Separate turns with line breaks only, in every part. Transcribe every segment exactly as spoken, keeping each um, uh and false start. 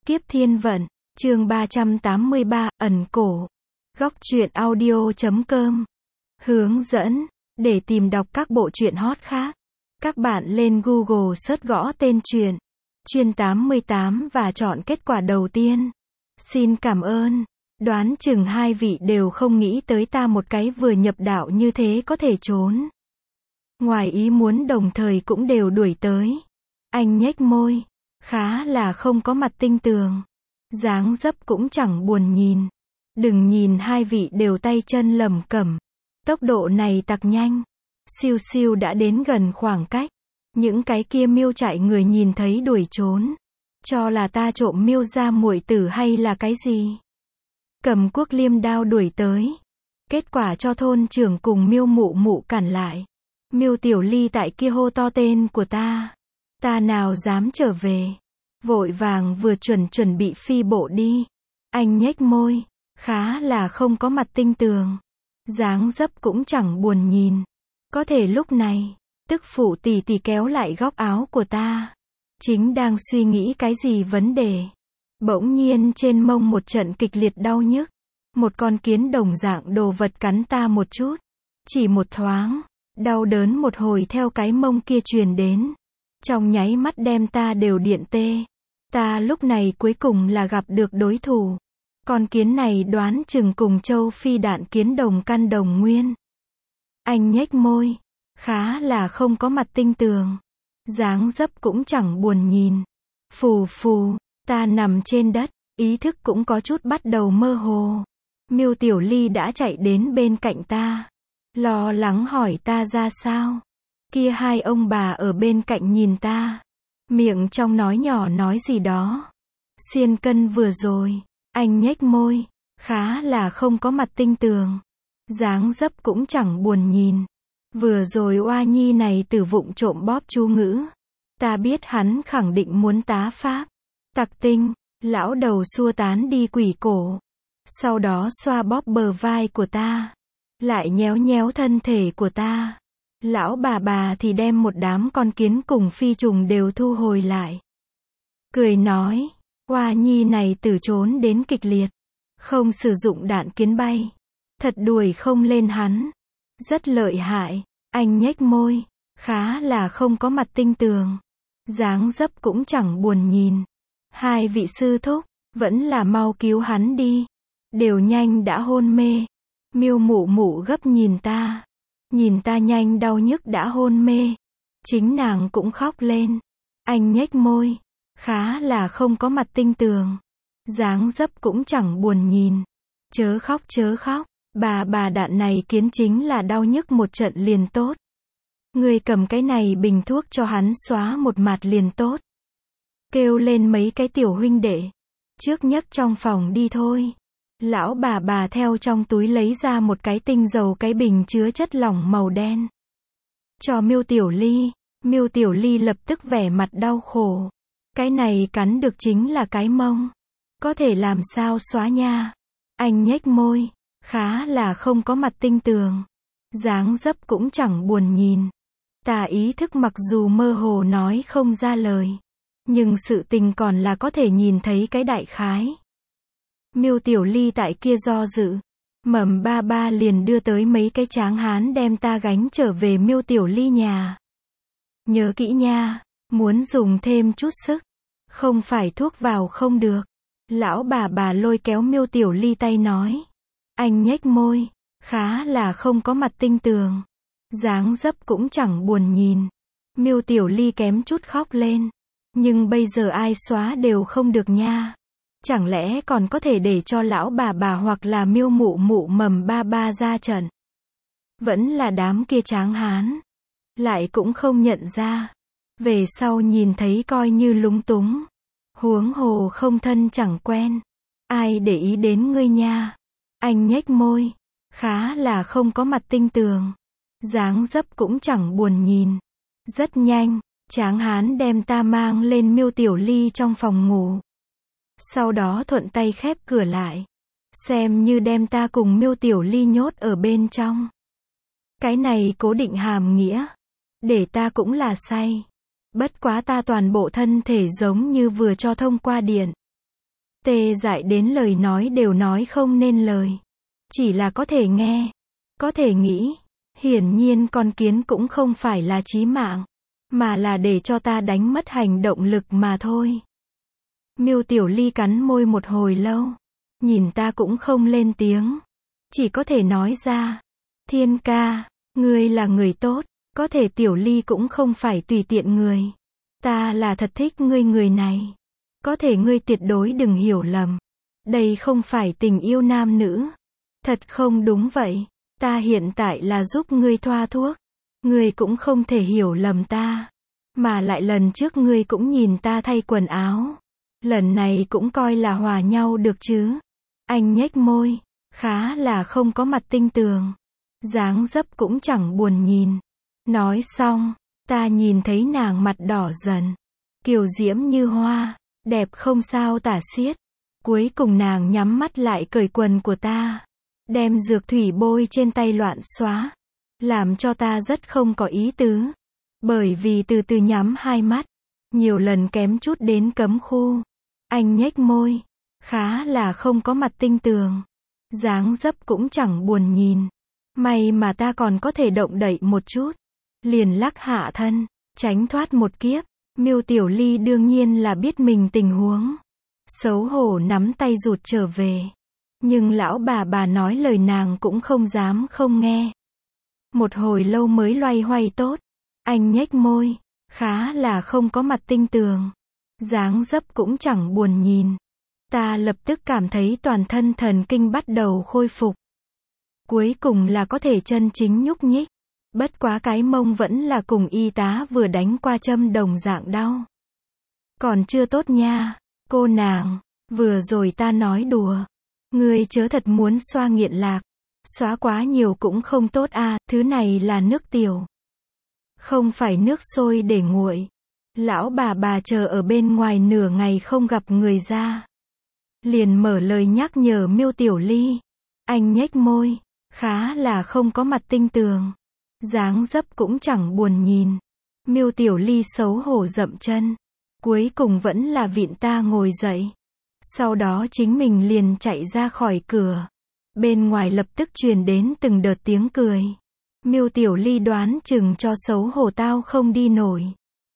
Kiếp thiên vận, chương ba trăm tám mươi ba, ẩn cổ. Góc truyện audio chấm com. Hướng dẫn, để tìm đọc các bộ truyện hot khác. Các bạn lên Google search gõ tên truyện, Chuyên tám mươi tám và chọn kết quả đầu tiên. Xin cảm ơn. Đoán chừng hai vị đều không nghĩ tới ta một cái vừa nhập đạo như thế có thể trốn. Ngoài ý muốn đồng thời cũng đều đuổi tới. Anh nhếch môi, khá là không có mặt tinh tường. Dáng dấp cũng chẳng buồn nhìn. Đừng nhìn hai vị đều tay chân lẩm cẩm. Tốc độ này tặc nhanh. Siêu siêu đã đến gần khoảng cách. Những cái kia miêu trại người nhìn thấy đuổi trốn. Cho là ta trộm miêu ra muội tử hay là cái gì? Cầm cuốc liêm đao đuổi tới. Kết quả cho thôn trưởng cùng miêu mụ mụ cản lại. Miêu tiểu ly tại kia hô to tên của ta. Ta nào dám trở về. Vội vàng vừa chuẩn chuẩn bị phi bộ đi. Anh nhếch môi, khá là không có mặt tinh tường. Dáng dấp cũng chẳng buồn nhìn. Có thể lúc này, tức phụ tỷ tỷ kéo lại góc áo của ta. Chính đang suy nghĩ cái gì vấn đề. Bỗng nhiên trên mông một trận kịch liệt đau nhức. Một con kiến đồng dạng đồ vật cắn ta một chút. Chỉ một thoáng, đau đớn một hồi theo cái mông kia truyền đến. Trong nháy mắt đem ta đều điện tê. Ta lúc này cuối cùng là gặp được đối thủ. Con kiến này đoán chừng cùng châu Phi đạn kiến đồng căn đồng nguyên. Anh nhếch môi, khá là không có mặt tinh tường. Dáng dấp cũng chẳng buồn nhìn. Phù phù, ta nằm trên đất, ý thức cũng có chút bắt đầu mơ hồ. Miêu tiểu ly đã chạy đến bên cạnh ta. Lo lắng hỏi ta ra sao. Kia hai ông bà ở bên cạnh nhìn ta. Miệng trong nói nhỏ nói gì đó. Xiên cân vừa rồi. Anh nhếch môi. Khá là không có mặt tinh tường. Dáng dấp cũng chẳng buồn nhìn. Vừa rồi oa nhi này từ vụng trộm bóp chú ngữ. Ta biết hắn khẳng định muốn tá pháp. Tặc tinh. Lão đầu xua tán đi quỷ cổ. Sau đó xoa bóp bờ vai của ta. Lại nhéo nhéo thân thể của ta. Lão bà bà thì đem một đám con kiến cùng phi trùng đều thu hồi lại. Cười nói, oa nhi này từ trốn đến kịch liệt. Không sử dụng đạn kiến bay. Thật đuổi không lên hắn. Rất lợi hại. Anh nhếch môi. Khá là không có mặt tinh tường. Dáng dấp cũng chẳng buồn nhìn. Hai vị sư thúc, vẫn là mau cứu hắn đi. Đều nhanh đã hôn mê. Miêu mụ mụ gấp nhìn ta. Nhìn ta nhanh đau nhức đã hôn mê. Chính nàng cũng khóc lên. Anh nhếch môi. Khá là không có mặt tinh tường. Dáng dấp cũng chẳng buồn nhìn. Chớ khóc chớ khóc. Bà bà đạn này kiến chính là đau nhức một trận liền tốt. Người cầm cái này bình thuốc cho hắn xóa một mạt liền tốt. Kêu lên mấy cái tiểu huynh đệ. Trước nhấc trong phòng đi thôi. Lão bà bà theo trong túi lấy ra một cái tinh dầu cái bình chứa chất lỏng màu đen. Cho miêu tiểu ly. Miêu tiểu ly lập tức vẻ mặt đau khổ. Cái này cắn được chính là cái mông. Có thể làm sao xóa nha. Anh nhếch môi. Khá là không có mặt tinh tường. Dáng dấp cũng chẳng buồn nhìn. Ta ý thức mặc dù mơ hồ nói không ra lời. Nhưng sự tình còn là có thể nhìn thấy cái đại khái. Miêu tiểu ly tại kia do dự. Mầm ba ba liền đưa tới mấy cái tráng hán đem ta gánh trở về miêu tiểu ly nhà. Nhớ kỹ nha, muốn dùng thêm chút sức. Không phải thuốc vào không được. Lão bà bà lôi kéo miêu tiểu ly tay nói. Anh nhếch môi. Khá là không có mặt tinh tường. Dáng dấp cũng chẳng buồn nhìn. Miêu tiểu ly kém chút khóc lên. Nhưng bây giờ ai xóa đều không được nha. Chẳng lẽ còn có thể để cho lão bà bà hoặc là miêu mụ mụ mầm ba ba ra trận. Vẫn là đám kia tráng hán. Lại cũng không nhận ra. Về sau nhìn thấy coi như lúng túng. Huống hồ không thân chẳng quen. Ai để ý đến ngươi nha. Anh nhếch môi. Khá là không có mặt tinh tường. Dáng dấp cũng chẳng buồn nhìn. Rất nhanh, tráng hán đem ta mang lên miêu tiểu ly trong phòng ngủ. Sau đó thuận tay khép cửa lại. Xem như đem ta cùng miêu tiểu ly nhốt ở bên trong. Cái này cố định hàm nghĩa. Để ta cũng là say. Bất quá ta toàn bộ thân thể giống như vừa cho thông qua điện. Tê dại đến lời nói đều nói không nên lời. Chỉ là có thể nghe, có thể nghĩ. Hiển nhiên con kiến cũng không phải là chí mạng, mà là để cho ta đánh mất hành động lực mà thôi. Miêu Tiểu Ly cắn môi một hồi lâu, nhìn ta cũng không lên tiếng, chỉ có thể nói ra, Thiên ca, ngươi là người tốt, có thể Tiểu Ly cũng không phải tùy tiện người. Ta là thật thích ngươi người này. Có thể ngươi tuyệt đối đừng hiểu lầm. Đây không phải tình yêu nam nữ. Thật không đúng vậy. Ta hiện tại là giúp ngươi thoa thuốc. Ngươi cũng không thể hiểu lầm ta. Mà lại lần trước ngươi cũng nhìn ta thay quần áo. Lần này cũng coi là hòa nhau được chứ. Anh nhếch môi, khá là không có mặt tinh tường. Dáng dấp cũng chẳng buồn nhìn. Nói xong, ta nhìn thấy nàng mặt đỏ dần. Kiều diễm như hoa, đẹp không sao tả xiết. Cuối cùng nàng nhắm mắt lại cởi quần của ta. Đem dược thủy bôi trên tay loạn xóa. Làm cho ta rất không có ý tứ. Bởi vì từ từ nhắm hai mắt. Nhiều lần kém chút đến cấm khu. Anh nhếch môi. Khá là không có mặt tinh tường. Dáng dấp cũng chẳng buồn nhìn. May mà ta còn có thể động đậy một chút. Liền lắc hạ thân, tránh thoát một kiếp. Miêu Tiểu Ly đương nhiên là biết mình tình huống. Xấu hổ nắm tay rụt trở về. Nhưng lão bà bà nói lời nàng cũng không dám không nghe. Một hồi lâu mới loay hoay tốt. Anh nhếch môi, khá là không có mặt tinh tường. Dáng dấp cũng chẳng buồn nhìn. Ta lập tức cảm thấy toàn thân thần kinh bắt đầu khôi phục. Cuối cùng là có thể chân chính nhúc nhích. Bất quá cái mông vẫn là cùng y tá vừa đánh qua châm đồng dạng đau. Còn chưa tốt nha, cô nàng, vừa rồi ta nói đùa. Ngươi chớ thật muốn xoa nghiện lạc. Xóa quá nhiều cũng không tốt a, thứ này là nước tiểu. Không phải nước sôi để nguội. Lão bà bà chờ ở bên ngoài nửa ngày không gặp người ra. Liền mở lời nhắc nhở Miêu Tiểu Ly. Anh nhếch môi, khá là không có mặt tinh tường. Dáng dấp cũng chẳng buồn nhìn. Miêu Tiểu Ly xấu hổ dậm chân. Cuối cùng vẫn là vịn ta ngồi dậy. Sau đó chính mình liền chạy ra khỏi cửa. Bên ngoài lập tức truyền đến từng đợt tiếng cười. Miêu Tiểu Ly đoán chừng cho xấu hổ tao không đi nổi.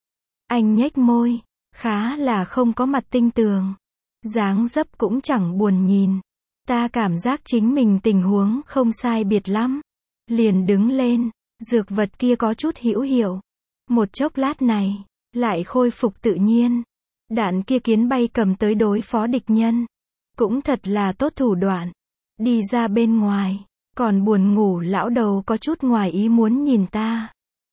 Anh nhếch môi, khá là không có mặt tinh tường. Dáng dấp cũng chẳng buồn nhìn. Ta cảm giác chính mình tình huống không sai biệt lắm. Liền đứng lên, dược vật kia có chút hữu hiệu. Một chốc lát này, lại khôi phục tự nhiên. Đạn kia kiến bay cầm tới đối phó địch nhân. Cũng thật là tốt thủ đoạn. Đi ra bên ngoài, còn buồn ngủ lão đầu có chút ngoài ý muốn nhìn ta.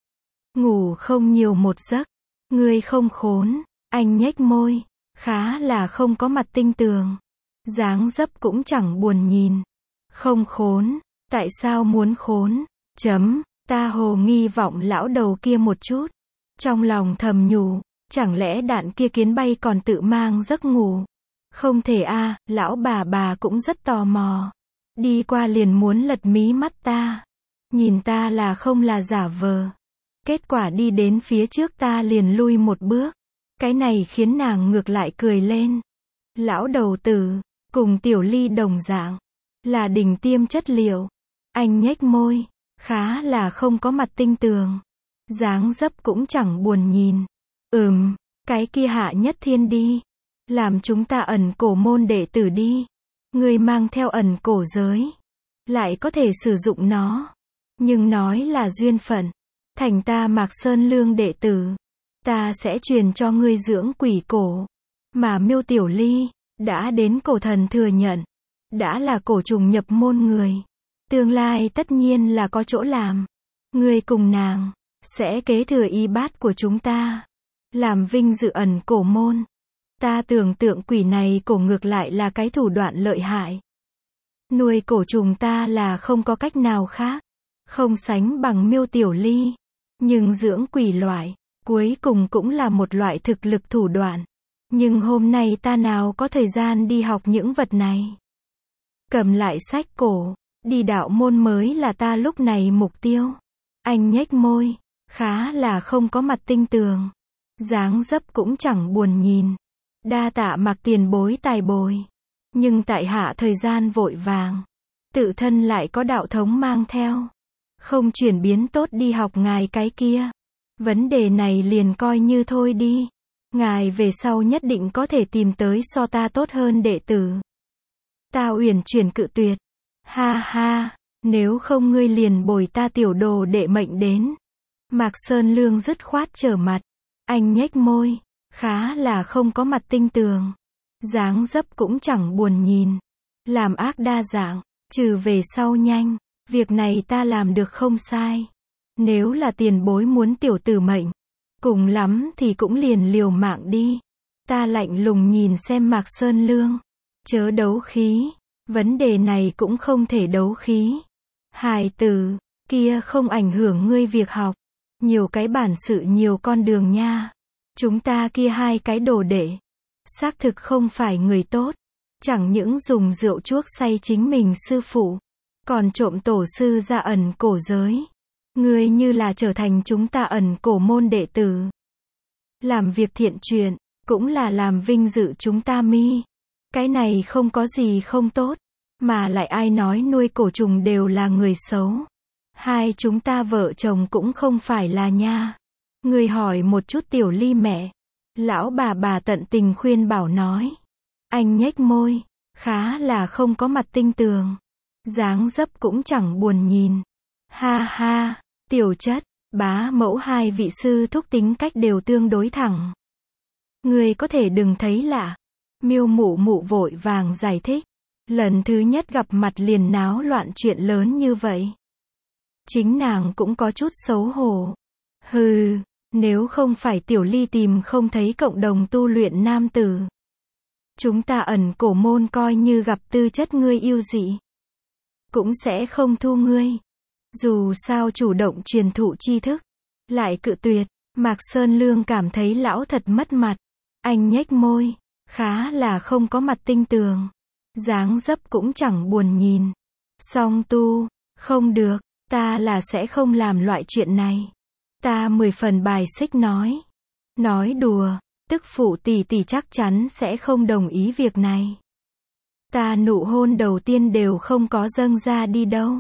Ngủ không nhiều một giấc. Ngươi không khốn, anh nhếch môi, khá là không có mặt tinh tường. Dáng dấp cũng chẳng buồn nhìn. Không khốn, tại sao muốn khốn? Chấm, ta hồ nghi vọng lão đầu kia một chút. Trong lòng thầm nhủ, chẳng lẽ đạn kia kiến bay còn tự mang giấc ngủ? Không thể a, lão bà bà cũng rất tò mò. Đi qua liền muốn lật mí mắt ta. Nhìn ta là không là giả vờ. Kết quả đi đến phía trước ta liền lui một bước. Cái này khiến nàng ngược lại cười lên. Lão đầu tử, cùng Tiểu Ly đồng dạng, là đỉnh tiêm chất liệu. Anh nhếch môi, khá là không có mặt tinh tường. Dáng dấp cũng chẳng buồn nhìn. Ừm, cái kia Hạ Nhất Thiên đi. Làm chúng ta ẩn cổ môn đệ tử đi. Người mang theo ẩn cổ giới. Lại có thể sử dụng nó. Nhưng nói là duyên phận. Thành ta Mạc Sơn Lương đệ tử. Ta sẽ truyền cho ngươi dưỡng quỷ cổ. Mà Miêu Tiểu Ly, đã đến cổ thần thừa nhận. Đã là cổ trùng nhập môn người. Tương lai tất nhiên là có chỗ làm. Ngươi cùng nàng, sẽ kế thừa y bát của chúng ta. Làm vinh dự ẩn cổ môn. Ta tưởng tượng quỷ này cổ ngược lại là cái thủ đoạn lợi hại. Nuôi cổ trùng ta là không có cách nào khác. Không sánh bằng Miêu Tiểu Ly. Nhưng dưỡng quỷ loại, cuối cùng cũng là một loại thực lực thủ đoạn. Nhưng hôm nay ta nào có thời gian đi học những vật này. Cầm lại sách cổ, đi đạo môn mới là ta lúc này mục tiêu. Anh nhếch môi, khá là không có mặt tinh tường. Dáng dấp cũng chẳng buồn nhìn. Đa tạ Mạc tiền bối tài bồi. Nhưng tại hạ thời gian vội vàng. Tự thân lại có đạo thống mang theo. Không chuyển biến tốt đi học ngài cái kia. Vấn đề này liền coi như thôi đi. Ngài về sau nhất định có thể tìm tới so ta tốt hơn đệ tử. Ta uyển chuyển cự tuyệt. Ha ha, nếu không ngươi liền bồi ta tiểu đồ đệ mệnh đến. Mạc Sơn Lương dứt khoát trở mặt. Anh nhếch môi, khá là không có mặt tinh tường. Dáng dấp cũng chẳng buồn nhìn. Làm ác đa dạng, trừ về sau nhanh. Việc này ta làm được không sai. Nếu là tiền bối muốn tiểu tử mệnh, cùng lắm thì cũng liền liều mạng đi. Ta lạnh lùng nhìn xem Mạc Sơn Lương. Chớ đấu khí. Vấn đề này cũng không thể đấu khí. Hài tử, kia không ảnh hưởng ngươi việc học. Nhiều cái bản sự nhiều con đường nha. Chúng ta kia hai cái đồ đệ. Xác thực không phải người tốt. Chẳng những dùng rượu chuốc say chính mình sư phụ. Còn trộm tổ sư ra ẩn cổ giới. Ngươi như là trở thành chúng ta ẩn cổ môn đệ tử. Làm việc thiện chuyện, cũng là làm vinh dự chúng ta mi. Cái này không có gì không tốt. Mà lại ai nói nuôi cổ trùng đều là người xấu. Hai chúng ta vợ chồng cũng không phải là nha. Người hỏi một chút tiểu ly mẹ. Lão bà bà tận tình khuyên bảo nói. Anh nhếch môi, khá là không có mặt tinh tường. Dáng dấp cũng chẳng buồn nhìn. Ha ha, tiểu chất, bá mẫu hai vị sư thúc tính cách đều tương đối thẳng. Người có thể đừng thấy lạ. Miêu mụ mụ vội vàng giải thích. Lần thứ nhất gặp mặt liền náo loạn chuyện lớn như vậy. Chính nàng cũng có chút xấu hổ. Hừ, nếu không phải tiểu ly tìm không thấy cộng đồng tu luyện nam tử. Chúng ta ẩn cổ môn coi như gặp tư chất ngươi yêu dị. Cũng sẽ không thu ngươi. Dù sao chủ động truyền thụ tri thức. Lại cự tuyệt, Mạc Sơn Lương cảm thấy lão thật mất mặt. Anh nhếch môi, khá là không có mặt tinh tường. Dáng dấp cũng chẳng buồn nhìn. Song tu, không được, ta là sẽ không làm loại chuyện này. Ta mười phần bài xích nói. Nói đùa, tức phụ tỷ tỷ chắc chắn sẽ không đồng ý việc này. Ta nụ hôn đầu tiên đều không có dâng ra đi đâu.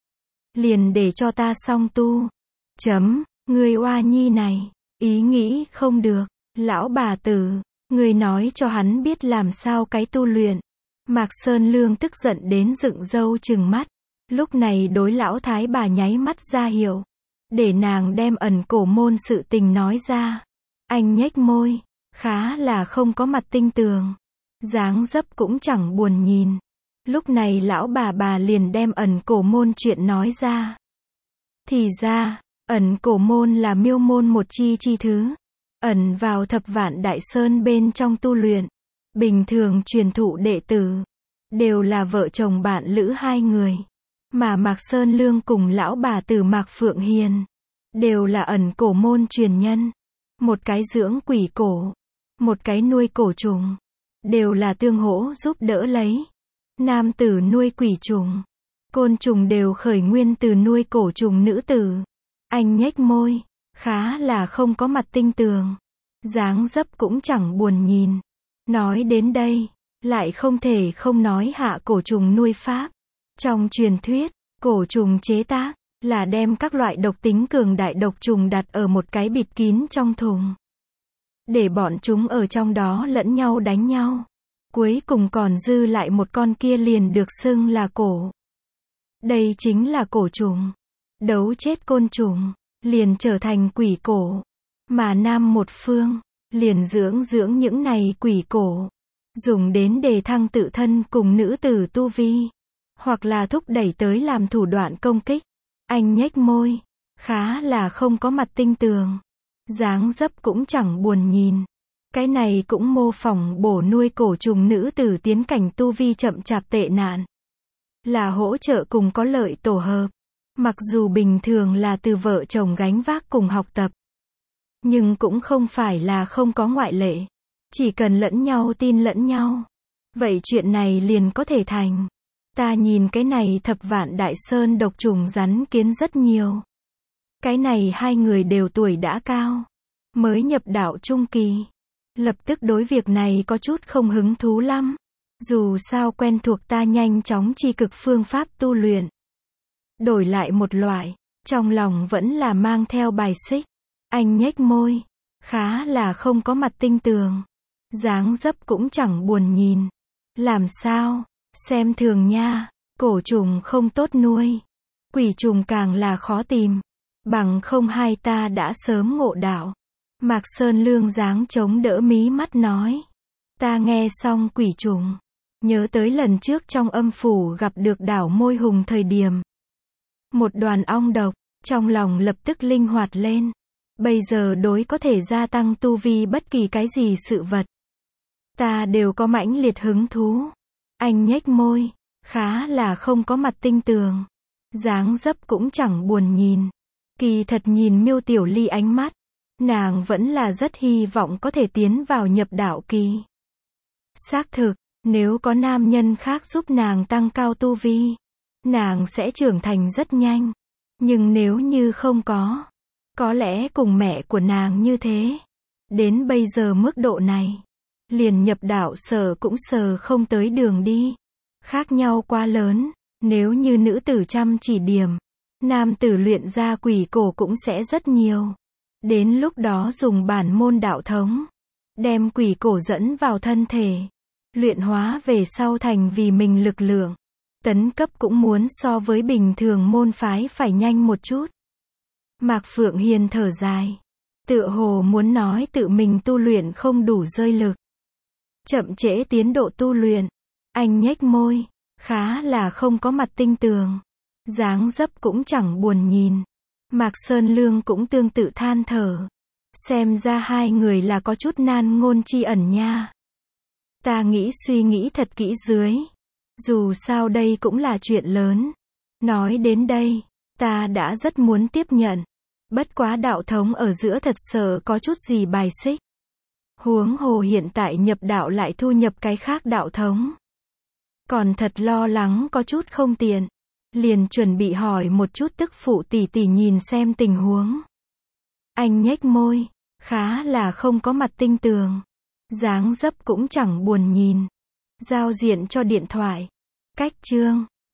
Liền để cho ta song tu. Chấm, người oa nhi này, ý nghĩ không được. Lão bà tử, người nói cho hắn biết làm sao cái tu luyện. Mạc Sơn Lương tức giận đến dựng râu trừng mắt. Lúc này đối lão thái bà nháy mắt ra hiệu. Để nàng đem ẩn cổ môn sự tình nói ra. Anh nhếch môi, khá là không có mặt tinh tường. Dáng dấp cũng chẳng buồn nhìn. Lúc này lão bà bà liền đem ẩn cổ môn chuyện nói ra. Thì ra, ẩn cổ môn là miêu môn một chi chi thứ. Ẩn vào thập vạn đại sơn bên trong tu luyện. Bình thường truyền thụ đệ tử. Đều là vợ chồng bạn lữ hai người. Mà Mạc Sơn Lương cùng lão bà tử Mạc Phượng Hiền. Đều là ẩn cổ môn truyền nhân. Một cái dưỡng quỷ cổ. Một cái nuôi cổ trùng. Đều là tương hỗ giúp đỡ lấy. Nam tử nuôi quỷ trùng. Côn trùng đều khởi nguyên từ nuôi cổ trùng nữ tử. Anh nhếch môi. Khá là không có mặt tinh tường. Dáng dấp cũng chẳng buồn nhìn. Nói đến đây. Lại không thể không nói hạ cổ trùng nuôi pháp. Trong truyền thuyết, cổ trùng chế tác. Là đem các loại độc tính cường đại độc trùng đặt ở một cái bịt kín trong thùng. Để bọn chúng ở trong đó lẫn nhau đánh nhau. Cuối cùng còn dư lại một con kia liền được xưng là cổ. Đây chính là cổ trùng. Đấu chết côn trùng, liền trở thành quỷ cổ. Mà nam một phương, liền dưỡng dưỡng những này quỷ cổ. Dùng đến đề thăng tự thân cùng nữ tử tu vi. Hoặc là thúc đẩy tới làm thủ đoạn công kích. Anh nhếch môi, khá là không có mặt tinh tường. Dáng dấp cũng chẳng buồn nhìn. Cái này cũng mô phỏng bổ nuôi cổ trùng nữ tử tiến cảnh tu vi chậm chạp tệ nạn. Là hỗ trợ cùng có lợi tổ hợp. Mặc dù bình thường là từ vợ chồng gánh vác cùng học tập. Nhưng cũng không phải là không có ngoại lệ. Chỉ cần lẫn nhau tin lẫn nhau. Vậy chuyện này liền có thể thành. Ta nhìn cái này thập vạn đại sơn độc trùng rắn kiến rất nhiều. Cái này hai người đều tuổi đã cao. Mới nhập đạo trung kỳ. Lập tức đối việc này có chút không hứng thú lắm. Dù sao quen thuộc ta nhanh chóng tri cực phương pháp tu luyện. Đổi lại một loại, trong lòng vẫn là mang theo bài xích. Anh nhếch môi, khá là không có mặt tinh tường. Dáng dấp cũng chẳng buồn nhìn. Làm sao, xem thường nha, cổ trùng không tốt nuôi. Quỷ trùng càng là khó tìm. Bằng không hai ta đã sớm ngộ đạo. Mạc Sơn Lương dáng chống đỡ mí mắt nói. Ta nghe xong quỷ trùng. Nhớ tới lần trước trong âm phủ gặp được đảo môi hùng thời điểm. Một đoàn ong độc, trong lòng lập tức linh hoạt lên. Bây giờ đối có thể gia tăng tu vi bất kỳ cái gì sự vật. Ta đều có mãnh liệt hứng thú. Anh nhếch môi, khá là không có mặt tinh tường. Dáng dấp cũng chẳng buồn nhìn. Kỳ thật nhìn Miêu Tiểu Ly ánh mắt, nàng vẫn là rất hy vọng có thể tiến vào nhập đạo kỳ. Xác thực, nếu có nam nhân khác giúp nàng tăng cao tu vi, nàng sẽ trưởng thành rất nhanh. Nhưng nếu như không có, có lẽ cùng mẹ của nàng như thế. Đến bây giờ mức độ này, liền nhập đạo sở cũng sờ không tới đường đi. Khác nhau quá lớn, nếu như nữ tử chăm chỉ điểm, nam tử luyện ra quỷ cổ cũng sẽ rất nhiều. Đến lúc đó dùng bản môn đạo thống, đem quỷ cổ dẫn vào thân thể, luyện hóa về sau thành vì mình lực lượng. Tấn cấp cũng muốn so với bình thường môn phái phải nhanh một chút. Mạc Phượng Hiền thở dài, tựa hồ muốn nói tự mình tu luyện không đủ rơi lực, chậm trễ tiến độ tu luyện. Anh nhếch môi, khá là không có mặt tinh tường. Dáng dấp cũng chẳng buồn nhìn. Mạc Sơn Lương cũng tương tự than thở. Xem ra hai người là có chút nan ngôn chi ẩn nha. Ta nghĩ suy nghĩ thật kỹ dưới. Dù sao đây cũng là chuyện lớn. Nói đến đây, ta đã rất muốn tiếp nhận. Bất quá đạo thống ở giữa thật sợ có chút gì bài xích. Huống hồ hiện tại nhập đạo lại thu nhập cái khác đạo thống. Còn thật lo lắng có chút không tiện. Liền chuẩn bị hỏi một chút tức phụ tỷ tỷ nhìn xem tình huống. Anh nhếch môi, khá là không có mặt tinh tường. Dáng dấp cũng chẳng buồn nhìn. Giao diện cho điện thoại. Cách chương